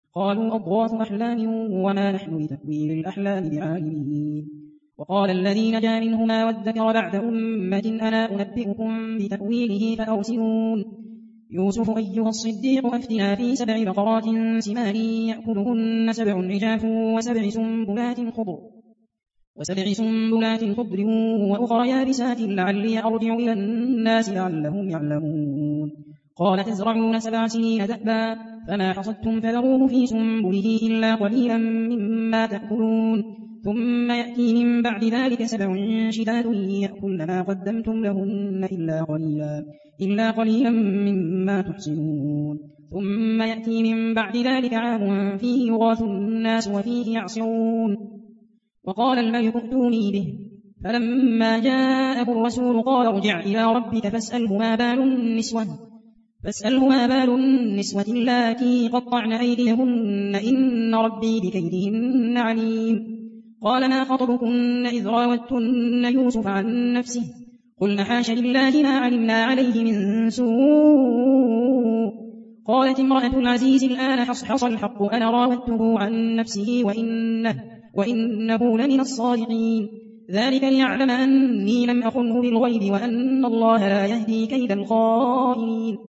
قالوا أضغاث أحلام وما نحن بتأويل الأحلام بعالمين. وقال الذي نجا منهما وادكر بعد أمة أنا أنبئكم بتأويله فأرسلون. يوسف أيها الصديق أفتنا في 7 بقرات سمان يأكلهن 7 عجاف وسبع سنبلات خضر وأخرى يابسات لعلي أرجع إلى الناس لعلهم يعلمون. قال تزرعون 7 سنين دأبا فما حصدتم فذروه في سنبله إلا قليلا مما تأكلون ثم يأتي من بعد ذلك 7 شداد يأكلن ما قدمتم لهن إلا قليلا مما تحصنون ثم يأتي من بعد ذلك عام فيه يغاث الناس وفيه يعصرون. وقال الملك ائتوني به فلما جاءه الرسول قال ارجع إلى ربك فاسأله ما بال النسوة اللاتي قطعن أيديهن إن ربي بكيدهن عليم. قال ما خطبكن إذ راوتن يوسف عن نفسه قلن حاش لله ما علمنا عليه من سوء. قالت امرأة العزيز الآن حصحص الحق أنا راودته عن نفسه وإنه لمن الصادقين. ذلك ليعلم أني لم أخنه بالغيب وأن الله لا يهدي كيد الخائنين.